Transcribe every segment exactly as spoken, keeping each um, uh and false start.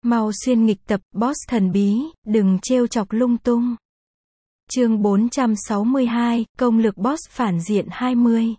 Mau xuyên nghịch tập, boss thần bí, đừng trêu chọc lung tung. Chương bốn trăm sáu mươi hai, công lực boss phản diện hai mươi.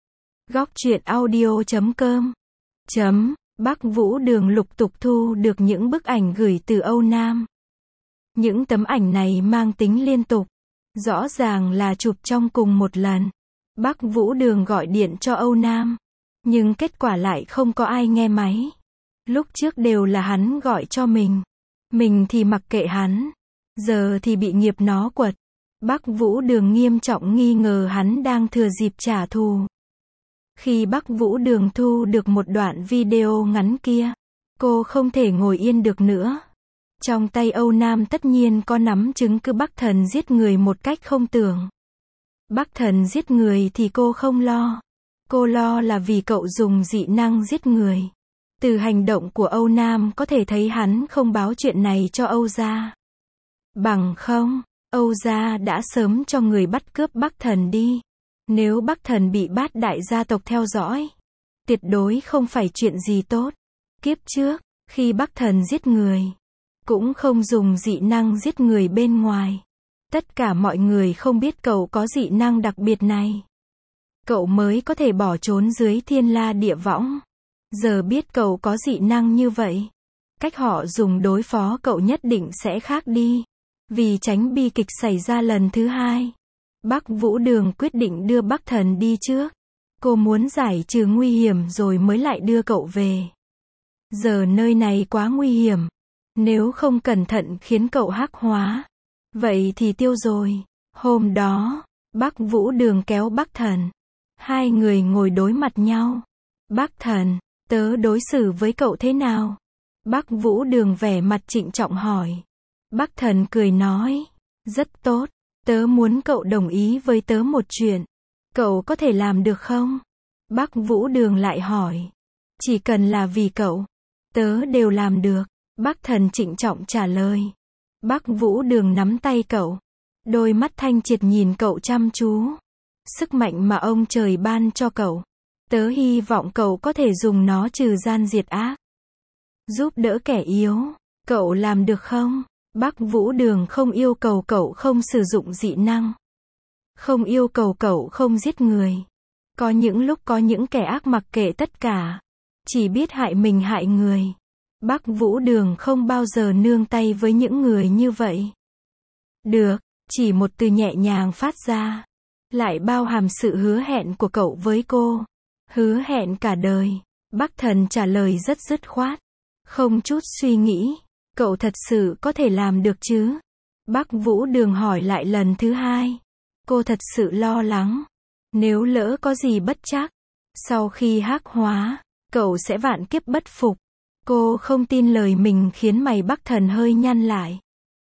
Góc truyện audio chấm com. Chấm, Bắc Vũ Đường lục tục thu được những bức ảnh gửi từ Âu Nam. Những tấm ảnh này mang tính liên tục. Rõ ràng là chụp trong cùng một lần. Bắc Vũ Đường gọi điện cho Âu Nam. Nhưng kết quả lại không có ai nghe máy. Lúc trước đều là hắn gọi cho mình. Mình thì mặc kệ hắn. Giờ thì bị nghiệp nó quật. Bắc Vũ Đường nghiêm trọng nghi ngờ hắn đang thừa dịp trả thù. Khi Bắc Vũ Đường thu được một đoạn video ngắn kia, cô không thể ngồi yên được nữa. Trong tay Âu Nam tất nhiên có nắm chứng cứ Bắc Thần giết người một cách không tưởng. Bắc Thần giết người thì cô không lo. Cô lo là vì cậu dùng dị năng giết người. Từ hành động của Âu Nam có thể thấy hắn không báo chuyện này cho Âu gia. Bằng không, Âu gia đã sớm cho người bắt cướp Bắc Thần đi. Nếu Bắc Thần bị bát đại gia tộc theo dõi, tuyệt đối không phải chuyện gì tốt. Kiếp trước, khi Bắc Thần giết người, cũng không dùng dị năng giết người bên ngoài. Tất cả mọi người không biết cậu có dị năng đặc biệt này. Cậu mới có thể bỏ trốn dưới thiên la địa võng. Giờ biết cậu có dị năng như vậy, cách họ dùng đối phó cậu nhất định sẽ khác đi. Vì tránh bi kịch xảy ra lần thứ hai, Bắc Vũ Đường quyết định đưa Bắc Thần đi trước. Cô muốn giải trừ nguy hiểm rồi mới lại đưa cậu về. Giờ nơi này quá nguy hiểm. Nếu không cẩn thận khiến cậu hắc hóa, vậy thì tiêu rồi. Hôm đó, Bắc Vũ Đường kéo Bắc Thần. Hai người ngồi đối mặt nhau. Bắc Thần, tớ đối xử với cậu thế nào? Bắc Vũ Đường vẻ mặt trịnh trọng hỏi. Bắc Thần cười nói, rất tốt. Tớ muốn cậu đồng ý với tớ một chuyện. Cậu có thể làm được không? Bắc Vũ Đường lại hỏi. Chỉ cần là vì cậu, tớ đều làm được. Bắc Thần trịnh trọng trả lời. Bắc Vũ Đường nắm tay cậu. Đôi mắt thanh triệt nhìn cậu chăm chú. Sức mạnh mà ông trời ban cho cậu, tớ hy vọng cậu có thể dùng nó trừ gian diệt ác. Giúp đỡ kẻ yếu. Cậu làm được không? Bắc Vũ Đường không yêu cầu cậu không sử dụng dị năng. Không yêu cầu cậu không giết người. Có những lúc có những kẻ ác mặc kệ tất cả, chỉ biết hại mình hại người. Bắc Vũ Đường không bao giờ nương tay với những người như vậy. Được, chỉ một từ nhẹ nhàng phát ra, lại bao hàm sự hứa hẹn của cậu với cô. Hứa hẹn cả đời. Bắc Thần trả lời rất dứt khoát. Không chút suy nghĩ. Cậu thật sự có thể làm được chứ? Bắc Vũ Đường hỏi lại lần thứ hai. Cô thật sự lo lắng. Nếu lỡ có gì bất trắc, sau khi hắc hóa, cậu sẽ vạn kiếp bất phục. Cô không tin lời mình khiến mày Bắc Thần hơi nhăn lại.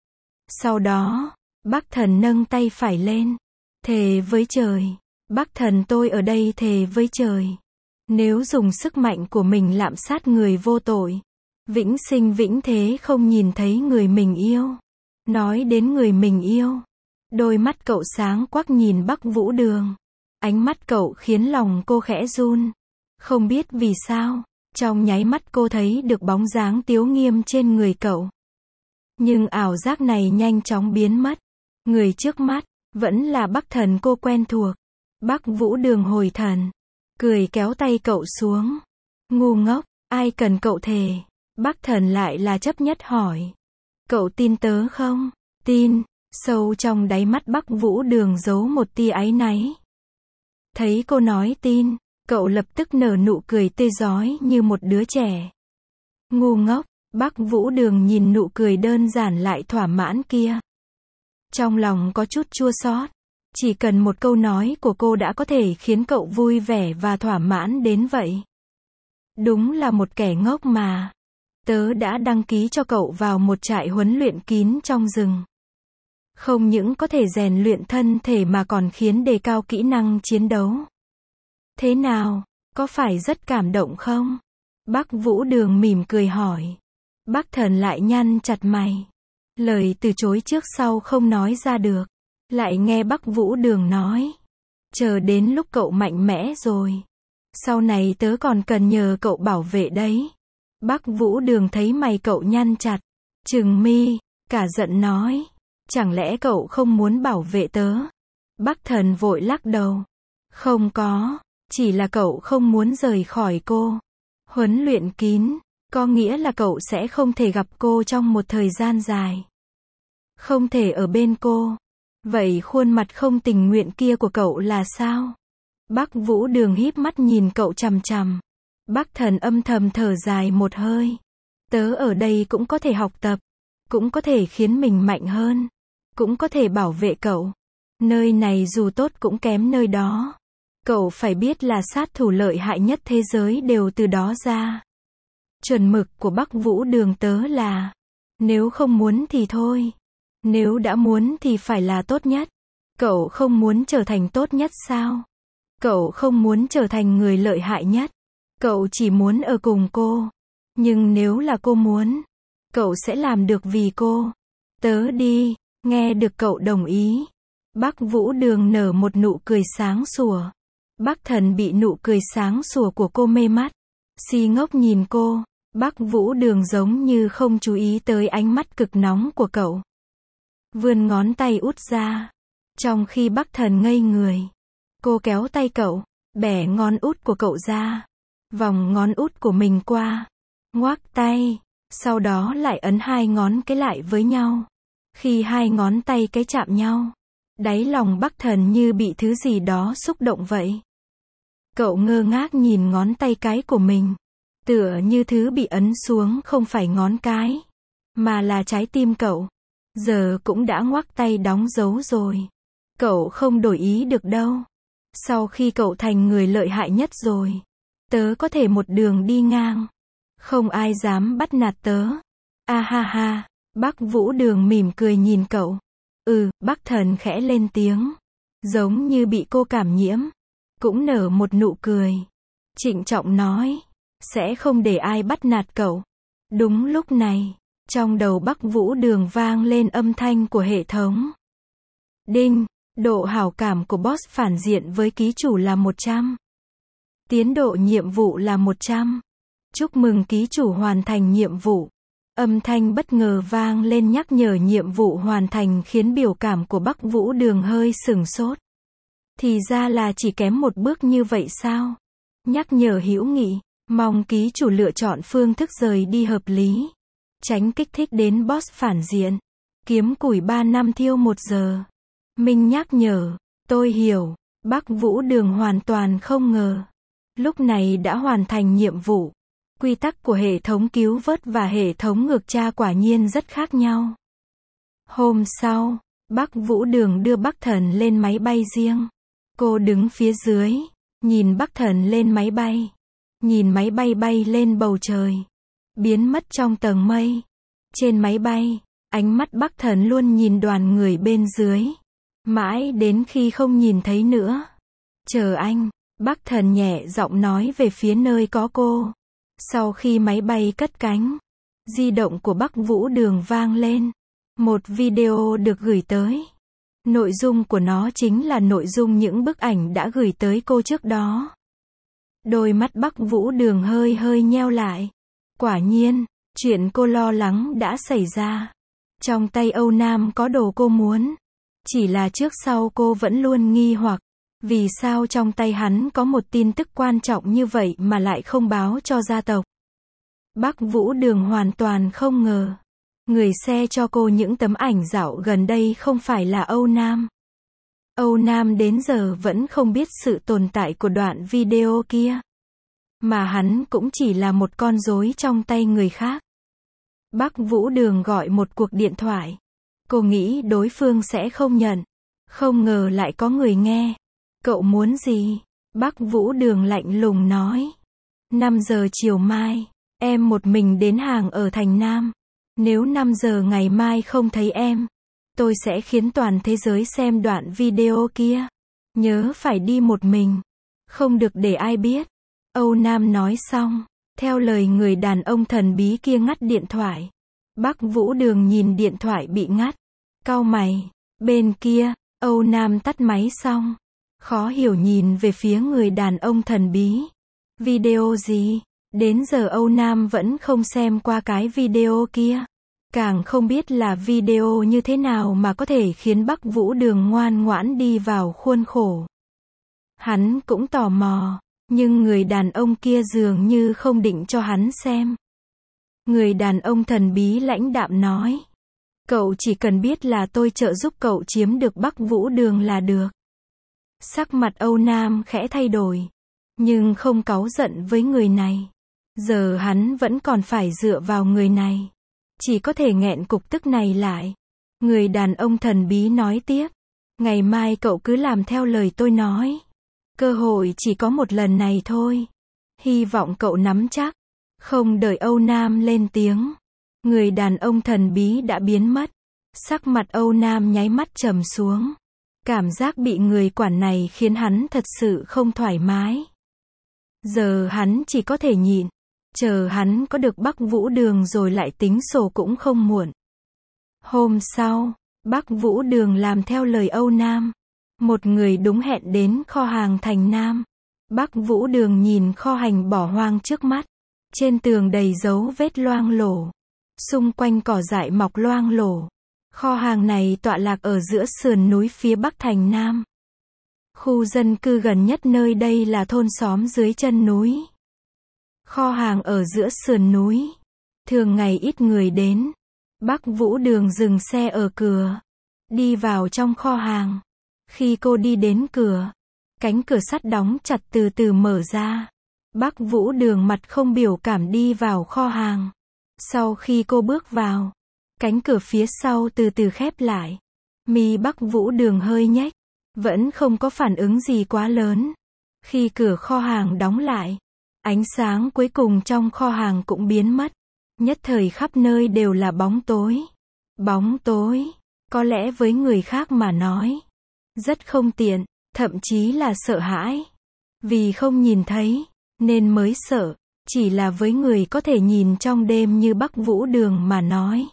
Sau đó, Bắc Thần nâng tay phải lên. Thề với trời. Bắc Thần tôi ở đây thề với trời. Nếu dùng sức mạnh của mình lạm sát người vô tội, vĩnh sinh vĩnh thế không nhìn thấy người mình yêu. Nói đến người mình yêu, đôi mắt cậu sáng quắc nhìn Bắc Vũ Đường. Ánh mắt cậu khiến lòng cô khẽ run. Không biết vì sao, trong nháy mắt cô thấy được bóng dáng tiếu nghiêm trên người cậu. Nhưng ảo giác này nhanh chóng biến mất. Người trước mắt vẫn là Bắc Thần cô quen thuộc. Bắc Vũ Đường hồi thần, cười kéo tay cậu xuống. Ngu ngốc, ai cần cậu thề? Bắc Thần lại là chấp nhất hỏi. Cậu tin tớ không? Tin. Sâu trong đáy mắt Bắc Vũ Đường giấu một tia áy náy. Thấy cô nói tin, cậu lập tức nở nụ cười tươi rói như một đứa trẻ. Ngu ngốc. Bắc Vũ Đường nhìn nụ cười đơn giản lại thỏa mãn kia. Trong lòng có chút chua xót. Chỉ cần một câu nói của cô đã có thể khiến cậu vui vẻ và thỏa mãn đến vậy. Đúng là một kẻ ngốc mà. Tớ đã đăng ký cho cậu vào một trại huấn luyện kín trong rừng. Không những có thể rèn luyện thân thể mà còn khiến đề cao kỹ năng chiến đấu. Thế nào, có phải rất cảm động không? Bắc Vũ Đường mỉm cười hỏi. Bắc Thần lại nhăn chặt mày. Lời từ chối trước sau không nói ra được. Lại nghe Bắc Vũ Đường nói. Chờ đến lúc cậu mạnh mẽ rồi, sau này tớ còn cần nhờ cậu bảo vệ đấy. Bắc Vũ Đường thấy mày cậu nhăn chặt, trừng mi, cả giận nói, chẳng lẽ cậu không muốn bảo vệ tớ? Bắc Thần vội lắc đầu, không có, chỉ là cậu không muốn rời khỏi cô. Huấn luyện kín, có nghĩa là cậu sẽ không thể gặp cô trong một thời gian dài. Không thể ở bên cô. Vậy khuôn mặt không tình nguyện kia của cậu là sao? Bắc Vũ Đường híp mắt nhìn cậu chằm chằm. Bắc Thần âm thầm thở dài một hơi. Tớ ở đây cũng có thể học tập, cũng có thể khiến mình mạnh hơn, cũng có thể bảo vệ cậu. Nơi này dù tốt cũng kém nơi đó. Cậu phải biết là sát thủ lợi hại nhất thế giới đều từ đó ra. Chuẩn mực của Bắc Vũ Đường tớ là, nếu không muốn thì thôi. Nếu đã muốn thì phải là tốt nhất. Cậu không muốn trở thành tốt nhất sao? Cậu không muốn trở thành người lợi hại nhất. Cậu chỉ muốn ở cùng cô. Nhưng nếu là cô muốn, cậu sẽ làm được vì cô. Tớ đi, nghe được cậu đồng ý. Bắc Vũ Đường nở một nụ cười sáng sủa. Bắc Thần bị nụ cười sáng sủa của cô mê mắt. Si ngốc nhìn cô. Bắc Vũ Đường giống như không chú ý tới ánh mắt cực nóng của cậu. Vươn ngón tay út ra. Trong khi Bắc Thần ngây người, cô kéo tay cậu, bẻ ngón út của cậu ra, vòng ngón út của mình qua, ngoác tay, sau đó lại ấn hai ngón cái lại với nhau. Khi hai ngón tay cái chạm nhau, đáy lòng Bắc Thần như bị thứ gì đó xúc động vậy. Cậu ngơ ngác nhìn ngón tay cái của mình, tựa như thứ bị ấn xuống không phải ngón cái, mà là trái tim cậu. Giờ cũng đã ngoác tay đóng dấu rồi. Cậu không đổi ý được đâu. Sau khi cậu thành người lợi hại nhất rồi, tớ có thể một đường đi ngang. Không ai dám bắt nạt tớ. A ha ha, Bắc Vũ Đường mỉm cười nhìn cậu. Ừ, Bắc Thần khẽ lên tiếng. Giống như bị cô cảm nhiễm. Cũng nở một nụ cười. Trịnh trọng nói, sẽ không để ai bắt nạt cậu. Đúng lúc này, trong đầu Bắc Vũ Đường vang lên âm thanh của hệ thống. Đinh, độ hảo cảm của boss phản diện với ký chủ là một trăm. Tiến độ nhiệm vụ là một trăm. Chúc mừng ký chủ hoàn thành nhiệm vụ. Âm thanh bất ngờ vang lên nhắc nhở nhiệm vụ hoàn thành khiến biểu cảm của Bắc Vũ Đường hơi sửng sốt. Thì ra là chỉ kém một bước như vậy sao? Nhắc nhở hữu nghị, mong ký chủ lựa chọn phương thức rời đi hợp lý. Tránh kích thích đến boss phản diện. Kiếm củi ba năm thiêu một giờ. Minh nhắc nhở, tôi hiểu. Bắc Vũ Đường hoàn toàn không ngờ. Lúc này đã hoàn thành nhiệm vụ. Quy tắc của hệ thống cứu vớt và hệ thống ngược tra quả nhiên rất khác nhau. Hôm sau, Bắc Vũ Đường đưa Bắc Thần lên máy bay riêng. Cô đứng phía dưới, nhìn Bắc Thần lên máy bay. Nhìn máy bay bay lên bầu trời. Biến mất trong tầng mây. Trên máy bay, ánh mắt Bắc Thần luôn nhìn đoàn người bên dưới. Mãi đến khi không nhìn thấy nữa. Chờ anh, Bắc Thần nhẹ giọng nói về phía nơi có cô. Sau khi máy bay cất cánh, di động của Bắc Vũ Đường vang lên. Một video được gửi tới. Nội dung của nó chính là nội dung những bức ảnh đã gửi tới cô trước đó. Đôi mắt Bắc Vũ Đường hơi hơi nheo lại. Quả nhiên, chuyện cô lo lắng đã xảy ra. Trong tay Âu Nam có đồ cô muốn. Chỉ là trước sau cô vẫn luôn nghi hoặc. Vì sao trong tay hắn có một tin tức quan trọng như vậy mà lại không báo cho gia tộc. Bắc Vũ Đường hoàn toàn không ngờ. Người share cho cô những tấm ảnh dạo gần đây không phải là Âu Nam. Âu Nam đến giờ vẫn không biết sự tồn tại của đoạn video kia. Mà hắn cũng chỉ là một con rối trong tay người khác. Bắc Vũ Đường gọi một cuộc điện thoại. Cô nghĩ đối phương sẽ không nhận. Không ngờ lại có người nghe. Cậu muốn gì? Bắc Vũ Đường lạnh lùng nói. năm giờ chiều mai, em một mình đến hàng ở thành Nam. Nếu năm giờ ngày mai không thấy em, tôi sẽ khiến toàn thế giới xem đoạn video kia. Nhớ phải đi một mình. Không được để ai biết. Âu Nam nói xong, theo lời người đàn ông thần bí kia ngắt điện thoại. Bắc Vũ Đường nhìn điện thoại bị ngắt. Cau mày. Bên kia, Âu Nam tắt máy xong. Khó hiểu nhìn về phía người đàn ông thần bí. Video gì? Đến giờ Âu Nam vẫn không xem qua cái video kia. Càng không biết là video như thế nào mà có thể khiến Bắc Vũ Đường ngoan ngoãn đi vào khuôn khổ. Hắn cũng tò mò, nhưng người đàn ông kia dường như không định cho hắn xem. Người đàn ông thần bí lãnh đạm nói. Cậu chỉ cần biết là tôi trợ giúp cậu chiếm được Bắc Vũ Đường là được. Sắc mặt Âu Nam khẽ thay đổi, nhưng không cáu giận với người này. Giờ hắn vẫn còn phải dựa vào người này. Chỉ có thể nghẹn cục tức này lại. Người đàn ông thần bí nói tiếp. Ngày mai cậu cứ làm theo lời tôi nói. Cơ hội chỉ có một lần này thôi. Hy vọng cậu nắm chắc. Không đợi Âu Nam lên tiếng. Người đàn ông thần bí đã biến mất. Sắc mặt Âu Nam nháy mắt trầm xuống. Cảm giác bị người quản này khiến hắn thật sự không thoải mái. Giờ hắn chỉ có thể nhịn. Chờ hắn có được Bắc Vũ Đường rồi lại tính sổ cũng không muộn. Hôm sau, Bắc Vũ Đường làm theo lời Âu Nam. Một người đúng hẹn đến kho hàng Thành Nam. Bắc Vũ Đường nhìn kho hàng bỏ hoang trước mắt. Trên tường đầy dấu vết loang lổ. Xung quanh cỏ dại mọc loang lổ. Kho hàng này tọa lạc ở giữa sườn núi phía bắc Thành Nam. Khu dân cư gần nhất nơi đây là thôn xóm dưới chân núi. Kho hàng ở giữa sườn núi. Thường ngày ít người đến. Bắc Vũ Đường dừng xe ở cửa. Đi vào trong kho hàng. Khi cô đi đến cửa, cánh cửa sắt đóng chặt từ từ mở ra. Bắc Vũ Đường mặt không biểu cảm đi vào kho hàng. Sau khi cô bước vào, cánh cửa phía sau từ từ khép lại. Mi Bắc Vũ Đường hơi nhếch, vẫn không có phản ứng gì quá lớn. Khi cửa kho hàng đóng lại, ánh sáng cuối cùng trong kho hàng cũng biến mất. Nhất thời khắp nơi đều là bóng tối. Bóng tối, có lẽ với người khác mà nói, rất không tiện, thậm chí là sợ hãi. Vì không nhìn thấy, nên mới sợ. Chỉ là với người có thể nhìn trong đêm như Bắc Vũ Đường mà nói,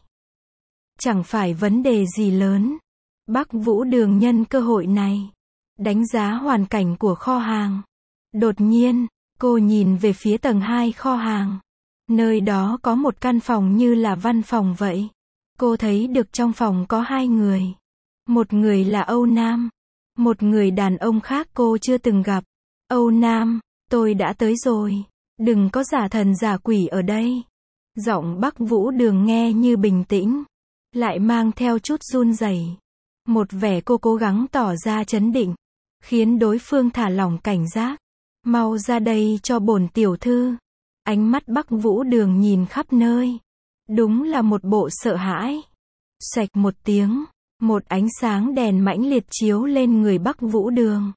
chẳng phải vấn đề gì lớn. Bắc Vũ Đường nhân cơ hội này, đánh giá hoàn cảnh của kho hàng. Đột nhiên, cô nhìn về phía tầng hai kho hàng. Nơi đó có một căn phòng như là văn phòng vậy. Cô thấy được trong phòng có hai người. Một người là Âu Nam. Một người đàn ông khác cô chưa từng gặp. Âu Nam, tôi đã tới rồi. Đừng có giả thần giả quỷ ở đây. Giọng Bắc Vũ Đường nghe như bình tĩnh, lại mang theo chút run rẩy. Một vẻ cô cố gắng tỏ ra trấn định, khiến đối phương thả lỏng cảnh giác. Mau ra đây cho bổn tiểu thư. Ánh mắt Bắc Vũ Đường nhìn khắp nơi. Đúng là một bộ sợ hãi. Xoạch một tiếng, một ánh sáng đèn mãnh liệt chiếu lên người Bắc Vũ Đường.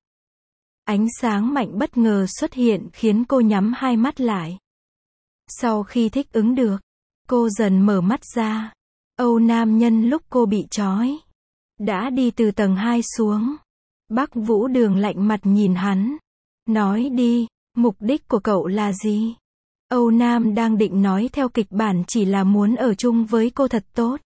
Ánh sáng mạnh bất ngờ xuất hiện khiến cô nhắm hai mắt lại. Sau khi thích ứng được, cô dần mở mắt ra. Âu Nam nhân lúc cô bị trói, đã đi từ tầng hai xuống. Bắc Vũ Đường lạnh mặt nhìn hắn. Nói đi, mục đích của cậu là gì? Âu Nam đang định nói theo kịch bản chỉ là muốn ở chung với cô thật tốt.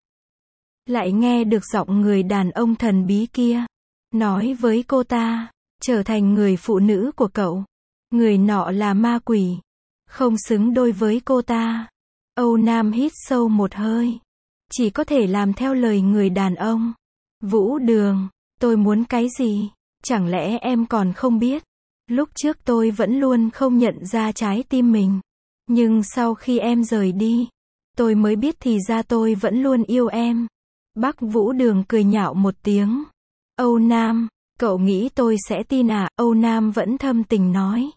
Lại nghe được giọng người đàn ông thần bí kia. Nói với cô ta, trở thành người phụ nữ của cậu. Người nọ là ma quỷ. Không xứng đôi với cô ta. Âu Nam hít sâu một hơi. Chỉ có thể làm theo lời người đàn ông. Vũ Đường, tôi muốn cái gì? Chẳng lẽ em còn không biết? Lúc trước tôi vẫn luôn không nhận ra trái tim mình. Nhưng sau khi em rời đi, tôi mới biết thì ra tôi vẫn luôn yêu em. Bắc Vũ Đường cười nhạo một tiếng. Âu Nam, cậu nghĩ tôi sẽ tin à? Âu Nam vẫn thâm tình nói.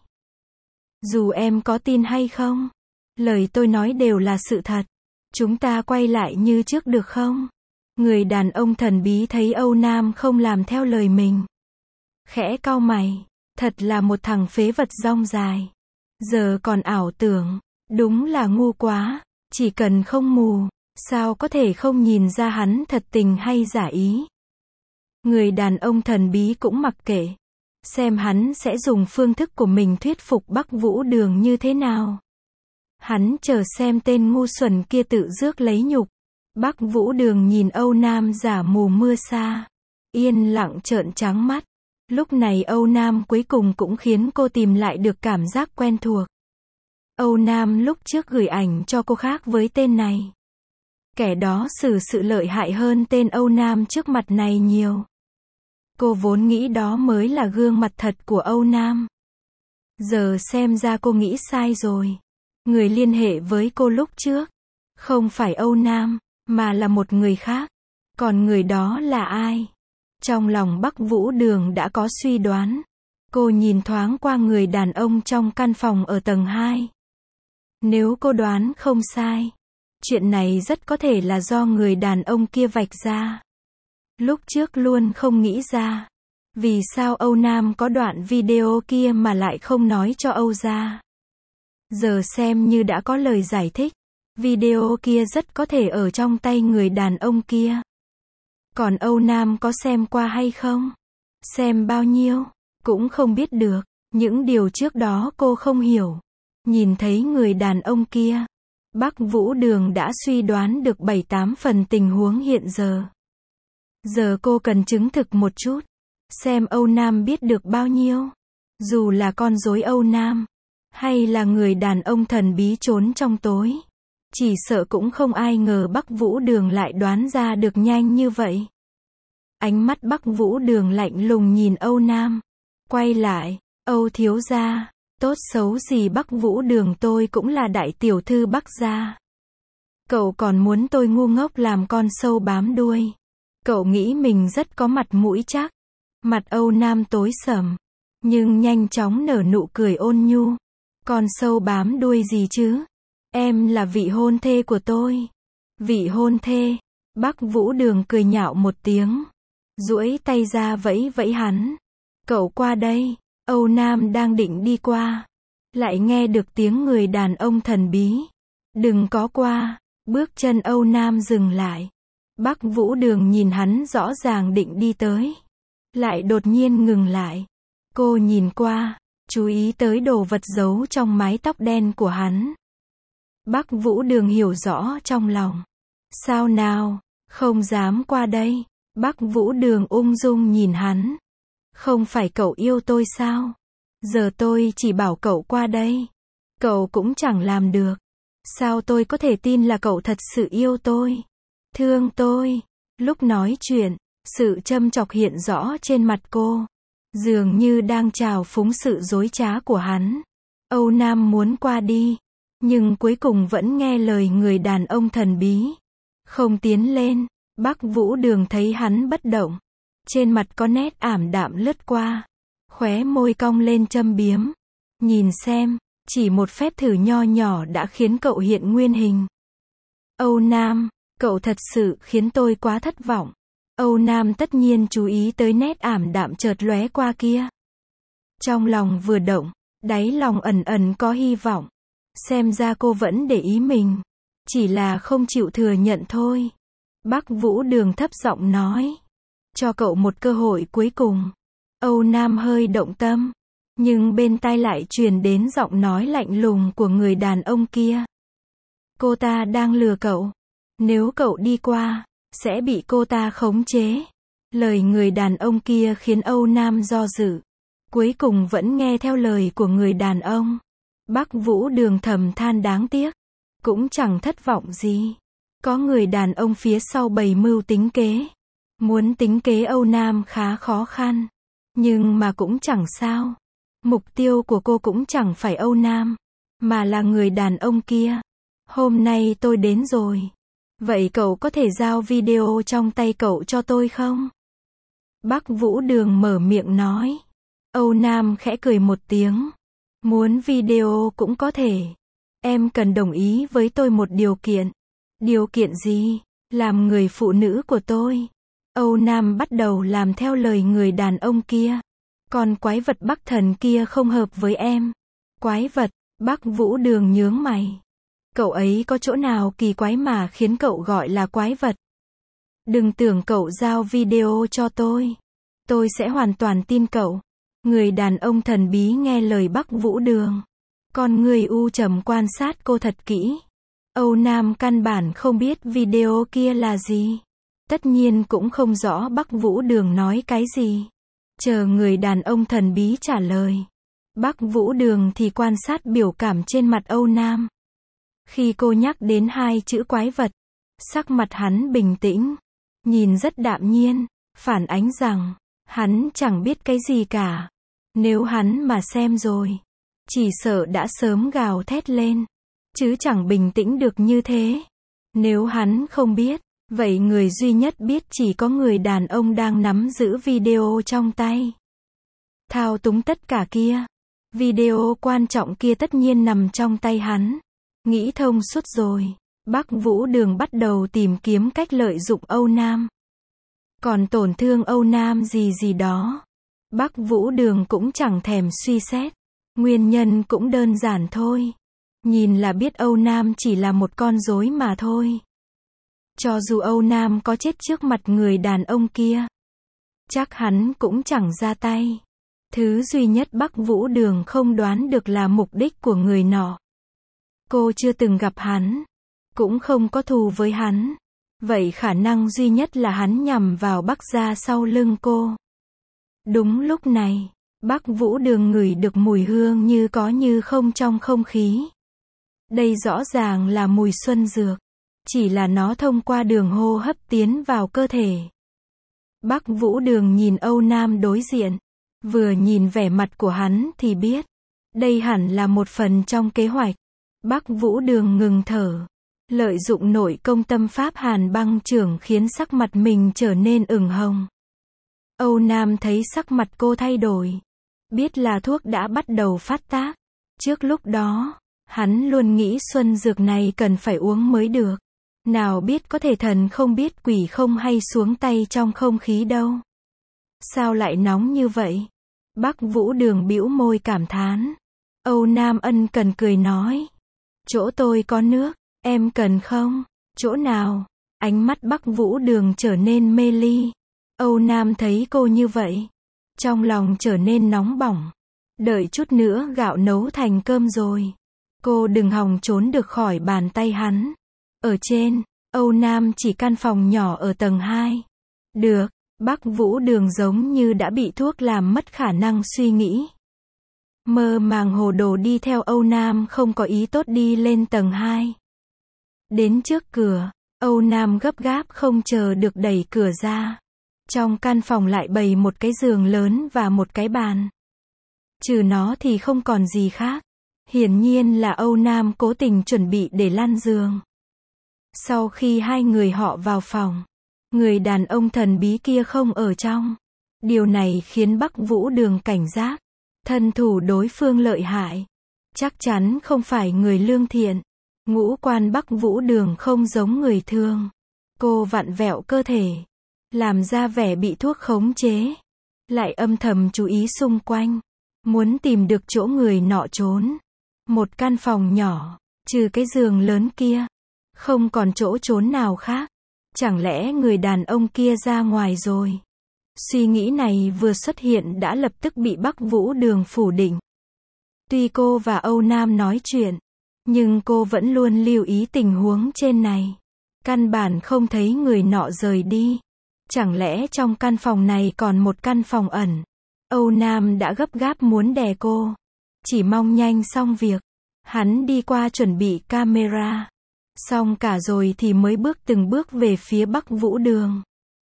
Dù em có tin hay không, lời tôi nói đều là sự thật. Chúng ta quay lại như trước được không? Người đàn ông thần bí thấy Âu Nam không làm theo lời mình. Khẽ cau mày. Thật là một thằng phế vật rong dài. Giờ còn ảo tưởng. Đúng là ngu quá. Chỉ cần không mù, sao có thể không nhìn ra hắn thật tình hay giả ý. Người đàn ông thần bí cũng mặc kệ. Xem hắn sẽ dùng phương thức của mình thuyết phục Bắc Vũ Đường như thế nào. Hắn chờ xem tên ngu xuẩn kia tự rước lấy nhục. Bắc Vũ Đường nhìn Âu Nam giả mù mưa xa. Yên lặng trợn trắng mắt. Lúc này Âu Nam cuối cùng cũng khiến cô tìm lại được cảm giác quen thuộc. Âu Nam lúc trước gửi ảnh cho cô khác với tên này. Kẻ đó xử sự lợi hại hơn tên Âu Nam trước mặt này nhiều. Cô vốn nghĩ đó mới là gương mặt thật của Âu Nam. Giờ xem ra cô nghĩ sai rồi. Người liên hệ với cô lúc trước không phải Âu Nam, mà là một người khác. Còn người đó là ai? Trong lòng Bắc Vũ Đường đã có suy đoán. Cô nhìn thoáng qua người đàn ông trong căn phòng ở tầng hai. Nếu cô đoán không sai, chuyện này rất có thể là do người đàn ông kia vạch ra. Lúc trước luôn không nghĩ ra. Vì sao Âu Nam có đoạn video kia mà lại không nói cho Âu gia? Giờ xem như đã có lời giải thích. Video kia rất có thể ở trong tay người đàn ông kia. Còn Âu Nam có xem qua hay không? Xem bao nhiêu? Cũng không biết được. Những điều trước đó cô không hiểu. Nhìn thấy người đàn ông kia, Bắc Vũ Đường đã suy đoán được bảy tám phần tình huống hiện giờ. Giờ cô cần chứng thực một chút. Xem Âu Nam biết được bao nhiêu. Dù là con rối Âu Nam, hay là người đàn ông thần bí trốn trong tối. Chỉ sợ cũng không ai ngờ Bắc Vũ Đường lại đoán ra được nhanh như vậy. Ánh mắt Bắc Vũ Đường lạnh lùng nhìn Âu Nam. Quay lại, Âu thiếu gia, tốt xấu gì Bắc Vũ Đường tôi cũng là đại tiểu thư Bắc gia. Cậu còn muốn tôi ngu ngốc làm con sâu bám đuôi. Cậu nghĩ mình rất có mặt mũi chắc. Mặt Âu Nam tối sầm, nhưng nhanh chóng nở nụ cười ôn nhu. Con sâu bám đuôi gì chứ? Em là vị hôn thê của tôi. Vị hôn thê? Bắc Vũ Đường cười nhạo một tiếng, duỗi tay ra vẫy vẫy hắn. Cậu qua đây. Âu Nam đang định đi qua, lại nghe được tiếng người đàn ông thần bí. Đừng có qua. Bước chân Âu Nam dừng lại. Bắc Vũ Đường nhìn hắn rõ ràng định đi tới, lại đột nhiên ngừng lại. Cô nhìn qua, chú ý tới đồ vật giấu trong mái tóc đen của hắn. Bắc Vũ Đường hiểu rõ trong lòng. Sao nào, không dám qua đây. Bắc Vũ Đường ung dung nhìn hắn. Không phải cậu yêu tôi sao? Giờ tôi chỉ bảo cậu qua đây, cậu cũng chẳng làm được. Sao tôi có thể tin là cậu thật sự yêu tôi, thương tôi? Lúc nói chuyện, sự châm chọc hiện rõ trên mặt cô, dường như đang trào phúng sự dối trá của hắn. Âu Nam muốn qua đi, nhưng cuối cùng vẫn nghe lời người đàn ông thần bí, không tiến lên. Bắc Vũ Đường thấy hắn bất động, trên mặt có nét ảm đạm lướt qua, khóe môi cong lên châm biếm. Nhìn xem, chỉ một phép thử nho nhỏ đã khiến cậu hiện nguyên hình. Âu Nam, cậu thật sự khiến tôi quá thất vọng. Âu Nam tất nhiên chú ý tới nét ảm đạm chợt lóe qua kia. Trong lòng vừa động, đáy lòng ẩn ẩn có hy vọng. Xem ra cô vẫn để ý mình, chỉ là không chịu thừa nhận thôi. Bắc Vũ Đường thấp giọng nói. Cho cậu một cơ hội cuối cùng. Âu Nam hơi động tâm, nhưng bên tai lại truyền đến giọng nói lạnh lùng của người đàn ông kia. Cô ta đang lừa cậu. Nếu cậu đi qua, sẽ bị cô ta khống chế. Lời người đàn ông kia khiến Âu Nam do dự. Cuối cùng vẫn nghe theo lời của người đàn ông. Bắc Vũ Đường thầm than đáng tiếc. Cũng chẳng thất vọng gì. Có người đàn ông phía sau bày mưu tính kế. Muốn tính kế Âu Nam khá khó khăn. Nhưng mà cũng chẳng sao. Mục tiêu của cô cũng chẳng phải Âu Nam, mà là người đàn ông kia. Hôm nay tôi đến rồi. Vậy cậu có thể giao video trong tay cậu cho tôi không? Bắc Vũ Đường mở miệng nói. Âu Nam khẽ cười một tiếng. Muốn video cũng có thể. Em cần đồng ý với tôi một điều kiện. Điều kiện gì? Làm người phụ nữ của tôi. Âu Nam bắt đầu làm theo lời người đàn ông kia. Còn quái vật Bắc Thần kia không hợp với em. Quái vật? Bắc Vũ Đường nhướng mày. Cậu ấy có chỗ nào kỳ quái mà khiến cậu gọi là quái vật? Đừng tưởng cậu giao video cho tôi, tôi sẽ hoàn toàn tin cậu. Người đàn ông thần bí nghe lời Bắc Vũ Đường. Con người u trầm quan sát cô thật kỹ. Âu Nam căn bản không biết video kia là gì. Tất nhiên cũng không rõ Bắc Vũ Đường nói cái gì. Chờ người đàn ông thần bí trả lời. Bắc Vũ Đường thì quan sát biểu cảm trên mặt Âu Nam. Khi cô nhắc đến hai chữ quái vật, sắc mặt hắn bình tĩnh, nhìn rất đạm nhiên, phản ánh rằng, hắn chẳng biết cái gì cả. Nếu hắn mà xem rồi, chỉ sợ đã sớm gào thét lên, chứ chẳng bình tĩnh được như thế. Nếu hắn không biết, vậy người duy nhất biết chỉ có người đàn ông đang nắm giữ video trong tay. Thao túng tất cả kia. Video quan trọng kia tất nhiên nằm trong tay hắn. Nghĩ thông suốt rồi, Bắc Vũ Đường bắt đầu tìm kiếm cách lợi dụng Âu Nam. Còn tổn thương Âu Nam gì gì đó, Bắc Vũ Đường cũng chẳng thèm suy xét. Nguyên nhân cũng đơn giản thôi. Nhìn là biết Âu Nam chỉ là một con rối mà thôi. Cho dù Âu Nam có chết trước mặt người đàn ông kia, chắc hắn cũng chẳng ra tay. Thứ duy nhất Bắc Vũ Đường không đoán được là mục đích của người nọ. Cô chưa từng gặp hắn, cũng không có thù với hắn. Vậy khả năng duy nhất là hắn nhằm vào Bắc gia sau lưng cô. Đúng lúc này, Bắc Vũ Đường ngửi được mùi hương như có như không trong không khí. Đây rõ ràng là mùi xuân dược, chỉ là nó thông qua đường hô hấp tiến vào cơ thể. Bắc Vũ Đường nhìn Âu Nam đối diện, vừa nhìn vẻ mặt của hắn thì biết, đây hẳn là một phần trong kế hoạch. Bắc Vũ Đường ngừng thở, lợi dụng nội công tâm pháp Hàn Băng Trưởng khiến sắc mặt mình trở nên ửng hồng. Âu Nam thấy sắc mặt cô thay đổi, biết là thuốc đã bắt đầu phát tác. Trước lúc đó, hắn luôn nghĩ xuân dược này cần phải uống mới được. Nào biết có thể thần không biết quỷ không hay xuống tay trong không khí đâu. Sao lại nóng như vậy? Bắc Vũ Đường bĩu môi cảm thán. Âu Nam ân cần cười nói. Chỗ tôi có nước, em cần không? Chỗ nào? Ánh mắt Bắc Vũ Đường trở nên mê ly. Âu Nam thấy cô như vậy, trong lòng trở nên nóng bỏng. Đợi chút nữa gạo nấu thành cơm rồi. Cô đừng hòng trốn được khỏi bàn tay hắn. Ở trên, Âu Nam chỉ căn phòng nhỏ ở tầng hai. Được, Bắc Vũ Đường giống như đã bị thuốc làm mất khả năng suy nghĩ. Mơ màng hồ đồ đi theo Âu Nam không có ý tốt đi lên tầng hai. Đến trước cửa, Âu Nam gấp gáp không chờ được đẩy cửa ra. Trong căn phòng lại bày một cái giường lớn và một cái bàn. Trừ nó thì không còn gì khác. Hiển nhiên là Âu Nam cố tình chuẩn bị để lăn giường. Sau khi hai người họ vào phòng, người đàn ông thần bí kia không ở trong. Điều này khiến Bắc Vũ Đường cảnh giác. Thân thủ đối phương lợi hại, chắc chắn không phải người lương thiện. Ngũ quan Bắc Vũ Đường không giống người thường. Cô vặn vẹo cơ thể, làm ra vẻ bị thuốc khống chế, lại âm thầm chú ý xung quanh, muốn tìm được chỗ người nọ trốn. Một căn phòng nhỏ, trừ cái giường lớn kia, không còn chỗ trốn nào khác. Chẳng lẽ người đàn ông kia ra ngoài rồi? Suy nghĩ này vừa xuất hiện đã lập tức bị Bắc Vũ Đường phủ định. Tuy cô và Âu Nam nói chuyện, nhưng cô vẫn luôn lưu ý tình huống trên này. Căn bản không thấy người nọ rời đi. Chẳng lẽ trong căn phòng này còn một căn phòng ẩn? Âu Nam đã gấp gáp muốn đè cô. Chỉ mong nhanh xong việc. Hắn đi qua chuẩn bị camera. Xong cả rồi thì mới bước từng bước về phía Bắc Vũ Đường.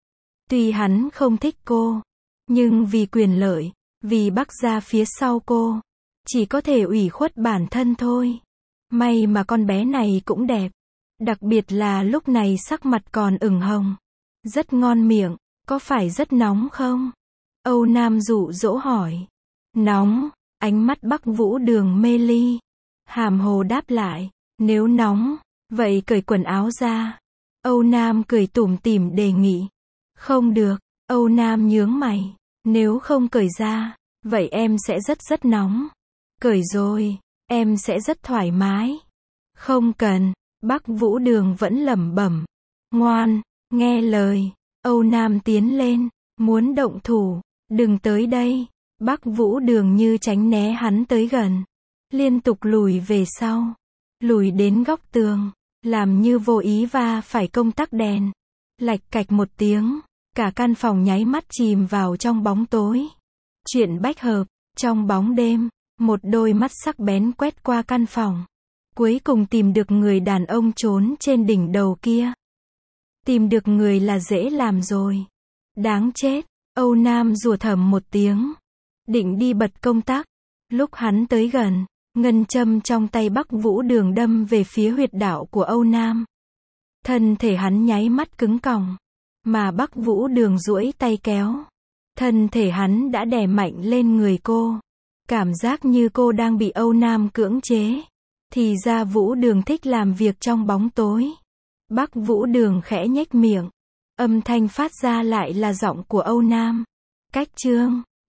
Tuy hắn không thích cô, nhưng vì quyền lợi, vì Bắc gia phía sau cô, chỉ có thể ủy khuất bản thân thôi. May mà con bé này cũng đẹp. Đặc biệt là lúc này sắc mặt còn ửng hồng. Rất ngon miệng, có phải rất nóng không? Âu Nam dụ dỗ hỏi. Nóng, ánh mắt Bắc Vũ Đường mê ly. Hàm hồ đáp lại, nếu nóng, vậy cởi quần áo ra. Âu Nam cười tủm tỉm đề nghị. Không được, Âu Nam nhướng mày. Nếu không cởi ra, vậy em sẽ rất rất nóng. Cởi rồi, em sẽ rất thoải mái. Không cần, Bắc Vũ Đường vẫn lẩm bẩm. Ngoan, nghe lời. Âu Nam tiến lên, muốn động thủ. Đừng tới đây. Bắc Vũ Đường như tránh né hắn tới gần. Liên tục lùi về sau. Lùi đến góc tường. Làm như vô ý va phải công tắc đèn. Lạch cạch một tiếng. Cả căn phòng nháy mắt chìm vào trong bóng tối. Chuyện bách hợp. Trong bóng đêm, Một đôi mắt sắc bén quét qua căn phòng. Cuối cùng tìm được người đàn ông trốn trên đỉnh đầu kia. Tìm được người là dễ làm rồi. Đáng chết. Âu Nam rủa thầm một tiếng. Định đi bật công tắc. Lúc hắn tới gần, ngân châm trong tay Bắc Vũ Đường đâm về phía huyệt đạo của Âu Nam. Thân thể hắn nháy mắt cứng còng. Mà Bắc Vũ Đường duỗi tay kéo. Thân thể hắn đã đè mạnh lên người cô. Cảm giác như cô đang bị Âu Nam cưỡng chế. Thì ra Vũ Đường thích làm việc trong bóng tối. Bắc Vũ Đường khẽ nhếch miệng. Âm thanh phát ra lại là giọng của Âu Nam. Cách chương